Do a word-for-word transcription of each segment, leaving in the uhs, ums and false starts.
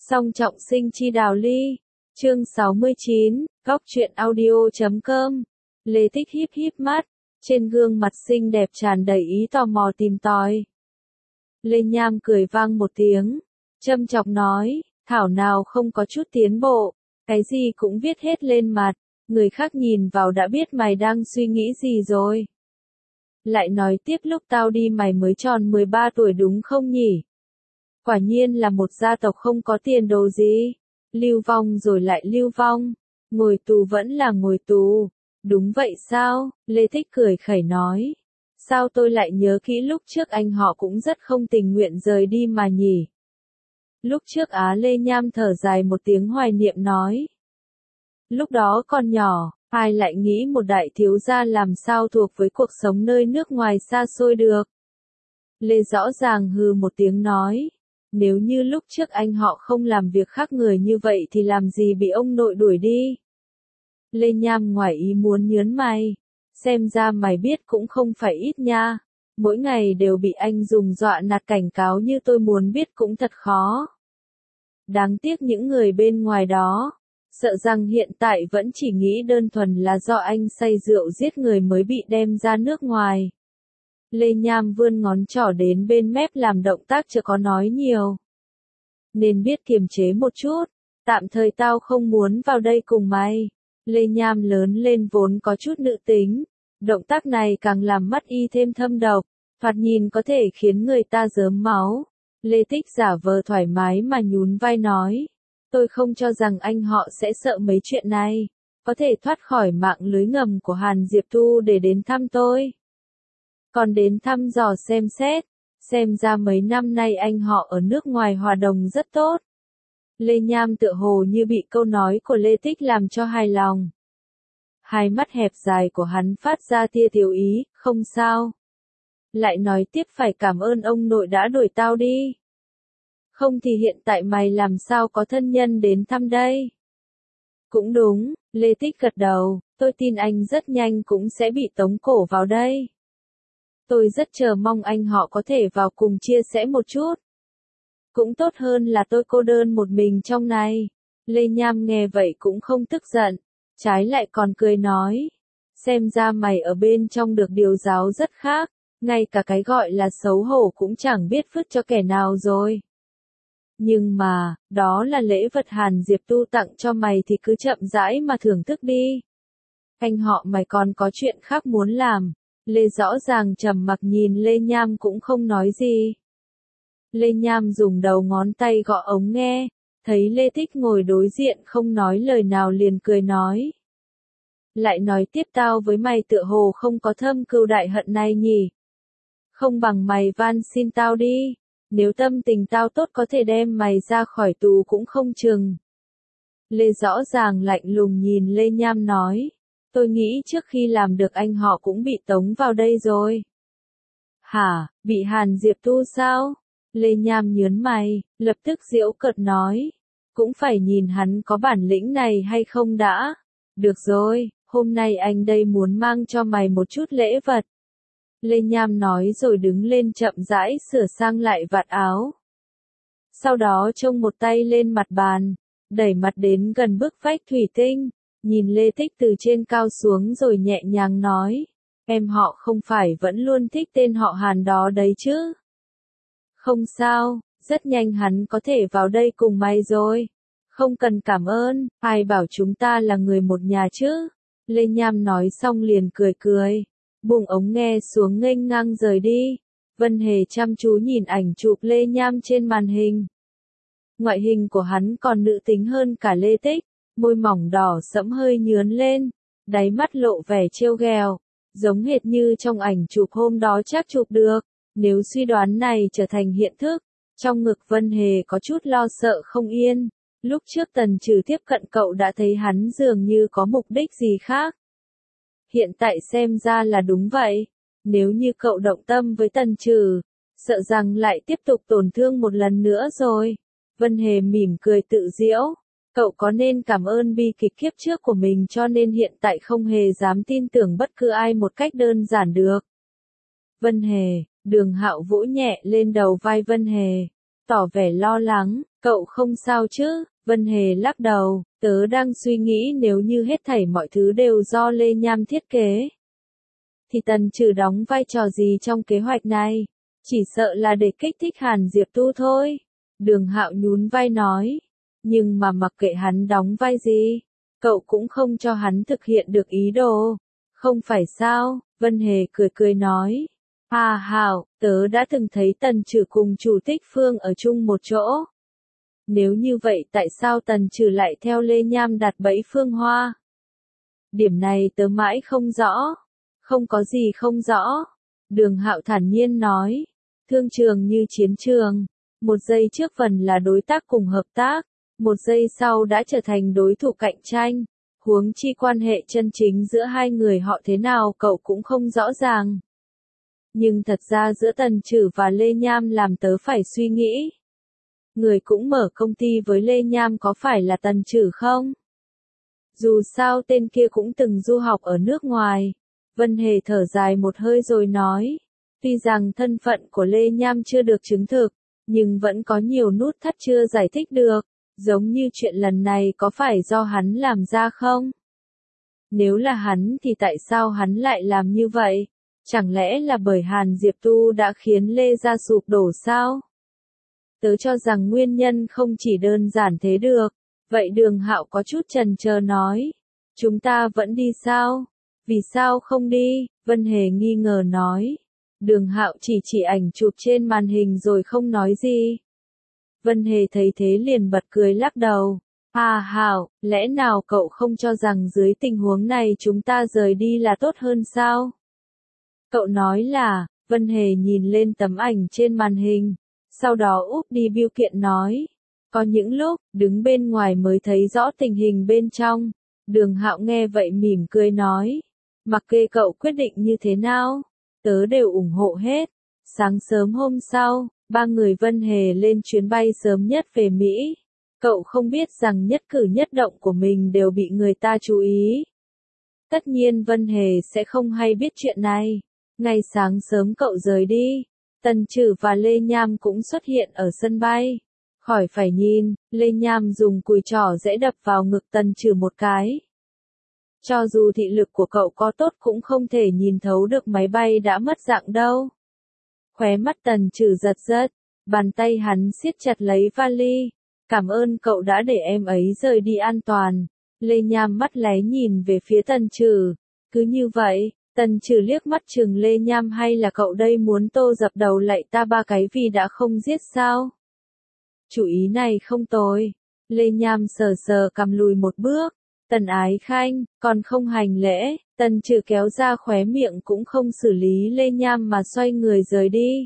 Song trọng sinh chi đào ly. Chương sáu mươi chín, góc truyện audio chấm com. Lê Tích híp híp mắt, trên gương mặt xinh đẹp tràn đầy ý tò mò tìm tòi. Lê Nham cười vang một tiếng, châm chọc nói, thảo nào không có chút tiến bộ, cái gì cũng viết hết lên mặt, người khác nhìn vào đã biết mày đang suy nghĩ gì rồi. Lại nói tiếp lúc tao đi mày mới tròn mười ba tuổi đúng không nhỉ? Quả nhiên là một gia tộc không có tiền đồ gì. Lưu vong rồi lại lưu vong. Ngồi tù vẫn là ngồi tù. Đúng vậy sao? Lê Thích cười khẩy nói. Sao tôi lại nhớ kỹ lúc trước anh họ cũng rất không tình nguyện rời đi mà nhỉ? Lúc trước Á Lê Nham thở dài một tiếng hoài niệm nói. Lúc đó còn nhỏ, ai lại nghĩ một đại thiếu gia làm sao thuộc với cuộc sống nơi nước ngoài xa xôi được? Lê rõ ràng hừ một tiếng nói. Nếu như lúc trước anh họ không làm việc khác người như vậy thì làm gì bị ông nội đuổi đi? Lê Nham ngoài ý muốn nhớn mày. Xem ra mày biết cũng không phải ít nha. Mỗi ngày đều bị anh dùng dọa nạt cảnh cáo như tôi muốn biết cũng thật khó. Đáng tiếc những người bên ngoài đó. Sợ rằng hiện tại vẫn chỉ nghĩ đơn thuần là do anh say rượu giết người mới bị đem ra nước ngoài. Lê Nham vươn ngón trỏ đến bên mép làm động tác chưa có nói nhiều. Nên biết kiềm chế một chút, tạm thời tao không muốn vào đây cùng mày. Lê Nham lớn lên vốn có chút nữ tính, động tác này càng làm mắt y thêm thâm độc, thoạt nhìn có thể khiến người ta rớm máu. Lê Tích giả vờ thoải mái mà nhún vai nói, tôi không cho rằng anh họ sẽ sợ mấy chuyện này, có thể thoát khỏi mạng lưới ngầm của Hàn Diệp Thu để đến thăm tôi. Còn đến thăm dò xem xét, xem ra mấy năm nay anh họ ở nước ngoài hòa đồng rất tốt. Lê Nham tựa hồ như bị câu nói của Lê Tích làm cho hài lòng. Hai mắt hẹp dài của hắn phát ra tia tiểu ý, không sao. Lại nói tiếp phải cảm ơn ông nội đã đuổi tao đi. Không thì hiện tại mày làm sao có thân nhân đến thăm đây? Cũng đúng, Lê Tích gật đầu, tôi tin anh rất nhanh cũng sẽ bị tống cổ vào đây. Tôi rất chờ mong anh họ có thể vào cùng chia sẻ một chút. Cũng tốt hơn là tôi cô đơn một mình trong này. Lê Nham nghe vậy cũng không tức giận, trái lại còn cười nói. Xem ra mày ở bên trong được điều giáo rất khác, ngay cả cái gọi là xấu hổ cũng chẳng biết vứt cho kẻ nào rồi. Nhưng mà, đó là lễ vật Hàn Diệp Tu tặng cho mày thì cứ chậm rãi mà thưởng thức đi. Anh họ mày còn có chuyện khác muốn làm. Lê rõ ràng trầm mặc nhìn Lê Nham cũng không nói gì. Lê Nham dùng đầu ngón tay gõ ống nghe, thấy Lê Tích ngồi đối diện không nói lời nào liền cười nói. Lại nói tiếp tao với mày tựa hồ không có thâm cừu đại hận này nhỉ. Không bằng mày van xin tao đi, nếu tâm tình tao tốt có thể đem mày ra khỏi tù cũng không chừng. Lê rõ ràng lạnh lùng nhìn Lê Nham nói. Tôi nghĩ trước khi làm được anh họ cũng bị tống vào đây rồi. Hả, bị Hàn Diệp Tu sao? Lê Nham nhớn mày, lập tức giễu cợt nói. Cũng phải nhìn hắn có bản lĩnh này hay không đã. Được rồi, hôm nay anh đây muốn mang cho mày một chút lễ vật. Lê Nham nói rồi đứng lên chậm rãi sửa sang lại vạt áo. Sau đó trông một tay lên mặt bàn, đẩy mặt đến gần bức vách thủy tinh. Nhìn Lê Tích từ trên cao xuống rồi nhẹ nhàng nói, em họ không phải vẫn luôn thích tên họ Hàn đó đấy chứ? Không sao, rất nhanh hắn có thể vào đây cùng mày rồi. Không cần cảm ơn, ai bảo chúng ta là người một nhà chứ? Lê Nham nói xong liền cười cười, buông ống nghe xuống nghênh ngang rời đi. Vân Hề chăm chú nhìn ảnh chụp Lê Nham trên màn hình. Ngoại hình của hắn còn nữ tính hơn cả Lê Tích. Môi mỏng đỏ sẫm hơi nhướn lên, đáy mắt lộ vẻ trêu ghẹo, giống hệt như trong ảnh chụp hôm đó chắc chụp được. Nếu suy đoán này trở thành hiện thực, trong ngực Vân Hề có chút lo sợ không yên. Lúc trước Tần Trừ tiếp cận cậu đã thấy hắn dường như có mục đích gì khác. Hiện tại xem ra là đúng vậy. Nếu như cậu động tâm với Tần Trừ, sợ rằng lại tiếp tục tổn thương một lần nữa rồi. Vân Hề mỉm cười tự giễu. Cậu có nên cảm ơn bi kịch kiếp trước của mình cho nên hiện tại không hề dám tin tưởng bất cứ ai một cách đơn giản được. Vân Hề, Đường Hạo vỗ nhẹ lên đầu vai Vân Hề, tỏ vẻ lo lắng, Cậu không sao chứ? Vân Hề lắc đầu, tớ đang suy nghĩ nếu như hết thảy mọi thứ đều do Lê Nham thiết kế. Thì Tần Trừ đóng vai trò gì trong kế hoạch này? Chỉ sợ là để kích thích Hàn Diệp Tu thôi. Đường Hạo nhún vai nói. Nhưng mà mặc kệ hắn đóng vai gì, cậu cũng không cho hắn thực hiện được ý đồ. Không phải sao? Vân Hề cười cười nói. À Hạo, tớ đã từng thấy Tần Trừ cùng Chủ Tích Phương ở chung một chỗ. Nếu như vậy tại sao Tần Trừ lại theo Lê Nham đặt bẫy Phương Hoa? Điểm này tớ mãi không rõ. Không có gì không rõ. Đường Hạo thản nhiên nói. Thương trường như chiến trường. Một giây trước phần là đối tác cùng hợp tác. Một giây sau đã trở thành đối thủ cạnh tranh. Huống chi quan hệ chân chính giữa hai người họ thế nào cậu cũng không rõ ràng. Nhưng thật ra giữa Tần Trừ và Lê Nham làm tớ phải suy nghĩ. Người cũng mở công ty với Lê Nham có phải là Tần Trừ không? Dù sao tên kia cũng từng du học ở nước ngoài. Vân Hề thở dài một hơi rồi nói. Tuy rằng thân phận của Lê Nham chưa được chứng thực, nhưng vẫn có nhiều nút thắt chưa giải thích được. Giống như chuyện lần này có phải do hắn làm ra không? Nếu là hắn thì tại sao hắn lại làm như vậy? Chẳng lẽ là bởi Hàn Diệp Tu đã khiến Lê gia sụp đổ sao? Tớ cho rằng nguyên nhân không chỉ đơn giản thế được. Vậy Đường Hạo có chút chần chờ nói. Chúng ta vẫn đi sao? Vì sao không đi? Vân Hề nghi ngờ nói. Đường Hạo chỉ chỉ ảnh chụp trên màn hình rồi không nói gì. Vân Hề thấy thế liền bật cười lắc đầu. À Hạo, lẽ nào cậu không cho rằng dưới tình huống này chúng ta rời đi là tốt hơn sao? Cậu nói là, Vân Hề nhìn lên tấm ảnh trên màn hình. Sau đó úp đi bưu kiện nói. Có những lúc, đứng bên ngoài mới thấy rõ tình hình bên trong. Đường Hạo nghe vậy mỉm cười nói. Mặc kệ cậu quyết định như thế nào, tớ đều ủng hộ hết. Sáng sớm hôm sau, ba người Vân Hề lên chuyến bay sớm nhất về Mỹ. Cậu không biết rằng nhất cử nhất động của mình đều bị người ta chú ý. Tất nhiên Vân Hề sẽ không hay biết chuyện này. Ngày sáng sớm cậu rời đi. Tần Trừ và Lê Nham cũng xuất hiện ở sân bay. Khỏi phải nhìn, Lê Nham dùng cùi trỏ dễ đập vào ngực Tần Trừ một cái. Cho dù thị lực của cậu có tốt cũng không thể nhìn thấu được máy bay đã mất dạng đâu. Khóe mắt Tần Trừ giật giật, bàn tay hắn siết chặt lấy vali. Cảm ơn cậu đã để em ấy rời đi an toàn. Lê Nham mắt lé nhìn về phía Tần Trừ. Cứ như vậy, Tần Trừ liếc mắt chừng Lê Nham hay là cậu đây muốn tô dập đầu lạy ta ba cái vì đã không giết sao? Chủ ý này không tồi. Lê Nham sờ sờ cầm lùi một bước. Tần Ái Khanh, còn không hành lễ. Tần Trừ kéo ra khóe miệng cũng không xử lý Lê Nham mà xoay người rời đi.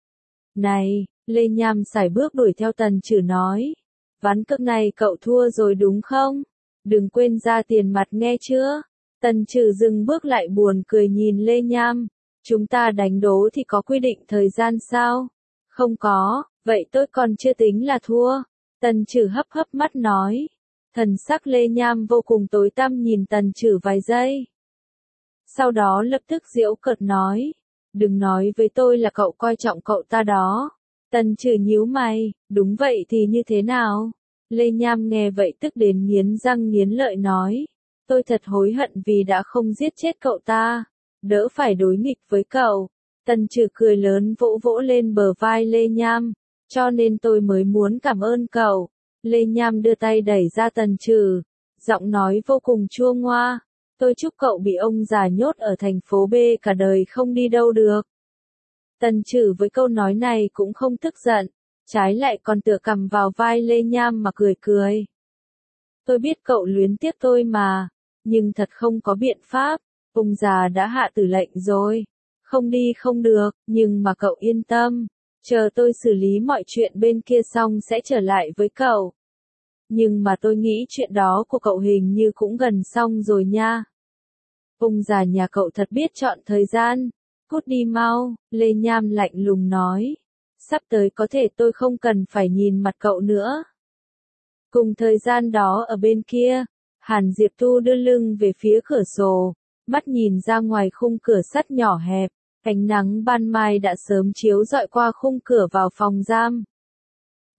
Này, Lê Nham sải bước đuổi theo Tần Trừ nói. Ván cược này cậu thua rồi đúng không? Đừng quên ra tiền mặt nghe chưa? Tần Trừ dừng bước lại buồn cười nhìn Lê Nham. Chúng ta đánh đố thì có quy định thời gian sao? Không có, vậy tôi còn chưa tính là thua. Tần Trừ hấp hấp mắt nói. Thần sắc Lê Nham vô cùng tối tăm nhìn Tần Trừ vài giây. Sau đó lập tức giễu cợt nói. Đừng nói với tôi là cậu coi trọng cậu ta đó. Tần Trừ nhíu mày, đúng vậy thì như thế nào? Lê Nham nghe vậy tức đến nghiến răng nghiến lợi nói. Tôi thật hối hận vì đã không giết chết cậu ta. Đỡ phải đối nghịch với cậu. Tần Trừ cười lớn vỗ vỗ lên bờ vai Lê Nham. Cho nên tôi mới muốn cảm ơn cậu. Lê Nham đưa tay đẩy ra Tần Trừ. Giọng nói vô cùng chua ngoa. Tôi chúc cậu bị ông già nhốt ở thành phố B cả đời không đi đâu được. Tần Trừ với câu nói này cũng không tức giận. Trái lại còn tựa cầm vào vai Lê Nham mà cười cười. Tôi biết cậu luyến tiếc tôi mà. Nhưng thật không có biện pháp. Ông già đã hạ tử lệnh rồi. Không đi không được, nhưng mà cậu yên tâm. Chờ tôi xử lý mọi chuyện bên kia xong sẽ trở lại với cậu. Nhưng mà tôi nghĩ chuyện đó của cậu hình như cũng gần xong rồi nha. Ông già nhà cậu thật biết chọn thời gian. Cút đi mau, Lê Nham lạnh lùng nói. Sắp tới có thể tôi không cần phải nhìn mặt cậu nữa. Cùng thời gian đó ở bên kia, Hàn Diệp Tu đưa lưng về phía cửa sổ, mắt nhìn ra ngoài khung cửa sắt nhỏ hẹp. Ánh nắng ban mai đã sớm chiếu rọi qua khung cửa vào phòng giam.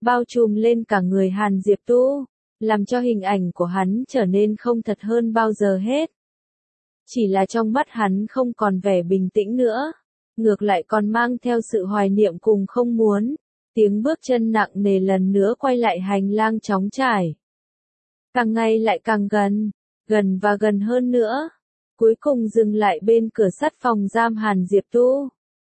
bao trùm lên cả người Hàn Diệp Tu, làm cho hình ảnh của hắn trở nên không thật hơn bao giờ hết. Chỉ là trong mắt hắn không còn vẻ bình tĩnh nữa, ngược lại còn mang theo sự hoài niệm cùng không muốn. Tiếng bước chân nặng nề lần nữa quay lại hành lang trống trải. Càng ngày lại càng gần, gần và gần hơn nữa. Cuối cùng dừng lại bên cửa sắt phòng giam Hàn Diệp Tu.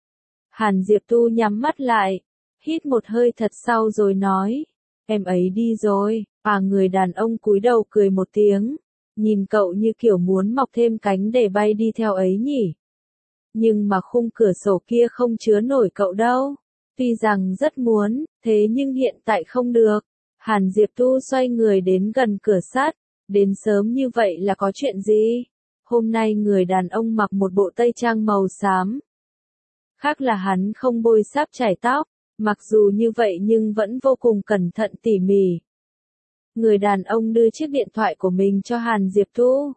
Hàn Diệp Tu nhắm mắt lại, hít một hơi thật sâu rồi nói, em ấy đi rồi. À, người đàn ông cúi đầu cười một tiếng, nhìn cậu như kiểu muốn mọc thêm cánh để bay đi theo ấy nhỉ. Nhưng mà khung cửa sổ kia không chứa nổi cậu đâu. Tuy rằng rất muốn, thế nhưng hiện tại không được. Hàn Diệp Tu xoay người đến gần cửa sắt, đến sớm như vậy là có chuyện gì? Hôm nay người đàn ông mặc một bộ tây trang màu xám. Khác là hắn không bôi sáp chải tóc, mặc dù như vậy nhưng vẫn vô cùng cẩn thận tỉ mỉ. Người đàn ông đưa chiếc điện thoại của mình cho Hàn Diệp Tu.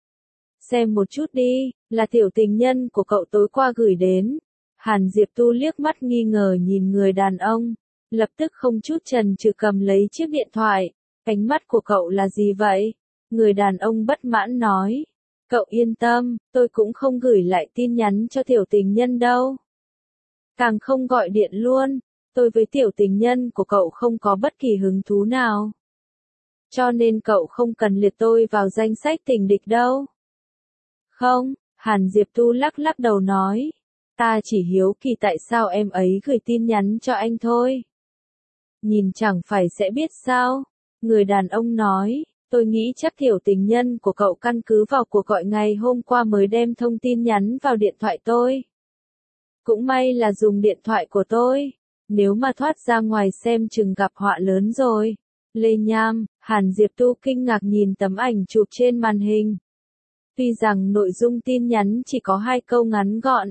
Xem một chút đi, là tiểu tình nhân của cậu tối qua gửi đến. Hàn Diệp Tu liếc mắt nghi ngờ nhìn người đàn ông, lập tức không chút chần chừ cầm lấy chiếc điện thoại. Ánh mắt của cậu là gì vậy? Người đàn ông bất mãn nói. Cậu yên tâm, tôi cũng không gửi lại tin nhắn cho tiểu tình nhân đâu. Càng không gọi điện luôn, tôi với tiểu tình nhân của cậu không có bất kỳ hứng thú nào. Cho nên cậu không cần liệt tôi vào danh sách tình địch đâu. Không, Hàn Diệp Tu lắc lắc đầu nói. Ta chỉ hiếu kỳ tại sao em ấy gửi tin nhắn cho anh thôi. Nhìn chẳng phải sẽ biết sao. Người đàn ông nói, tôi nghĩ chắc tiểu tình nhân của cậu căn cứ vào cuộc gọi ngày hôm qua mới đem thông tin nhắn vào điện thoại tôi. Cũng may là dùng điện thoại của tôi. Nếu mà thoát ra ngoài xem chừng gặp họa lớn rồi. Lê Nham, Hàn Diệp Tu kinh ngạc nhìn tấm ảnh chụp trên màn hình. Tuy rằng nội dung tin nhắn chỉ có hai câu ngắn gọn.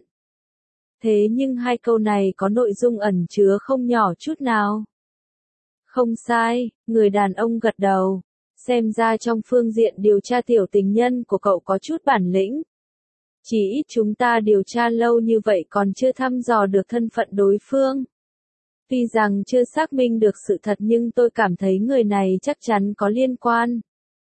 Thế nhưng hai câu này có nội dung ẩn chứa không nhỏ chút nào. Không sai, người đàn ông gật đầu. Xem ra trong phương diện điều tra tiểu tình nhân của cậu có chút bản lĩnh. Chỉ ít chúng ta điều tra lâu như vậy còn chưa thăm dò được thân phận đối phương. Tuy rằng chưa xác minh được sự thật nhưng tôi cảm thấy người này chắc chắn có liên quan.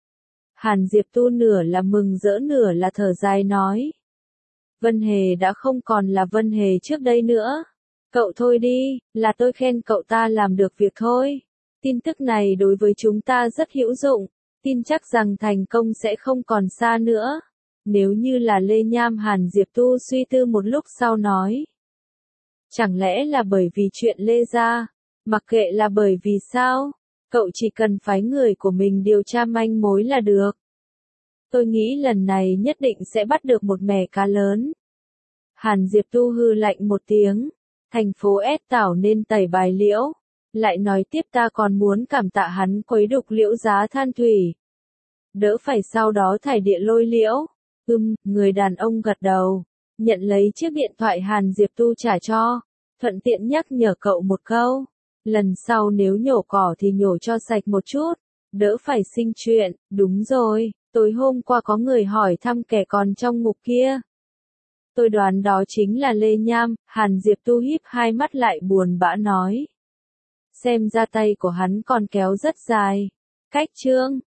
Hàn Diệp Tu nửa là mừng rỡ nửa là thở dài nói. Vân Hề đã không còn là Vân Hề trước đây nữa. Cậu thôi đi, là tôi khen cậu ta làm được việc thôi. Tin tức này đối với chúng ta rất hữu dụng, tin chắc rằng thành công sẽ không còn xa nữa. Nếu như là Lê Nham, Hàn Diệp Tu suy tư một lúc sau nói. Chẳng lẽ là bởi vì chuyện Lê gia? Mặc kệ là bởi vì sao, cậu chỉ cần phái người của mình điều tra manh mối là được. Tôi nghĩ lần này nhất định sẽ bắt được một mẻ cá lớn. Hàn Diệp Tu hư lạnh một tiếng, thành phố S Tảo nên tẩy bài Liễu. Lại nói tiếp ta còn muốn cảm tạ hắn quấy đục Liễu Giá Than Thủy. Đỡ phải sau đó thải địa lôi Liễu. Ừm, người đàn ông gật đầu, nhận lấy chiếc điện thoại Hàn Diệp Tu trả cho, thuận tiện nhắc nhở cậu một câu. Lần sau nếu nhổ cỏ thì nhổ cho sạch một chút, đỡ phải sinh chuyện. Đúng rồi, tối hôm qua có người hỏi thăm kẻ còn trong ngục kia. Tôi đoán đó chính là Lê Nham. Hàn Diệp Tu híp hai mắt lại buồn bã nói. Xem ra tay của hắn còn kéo rất dài. Cách chương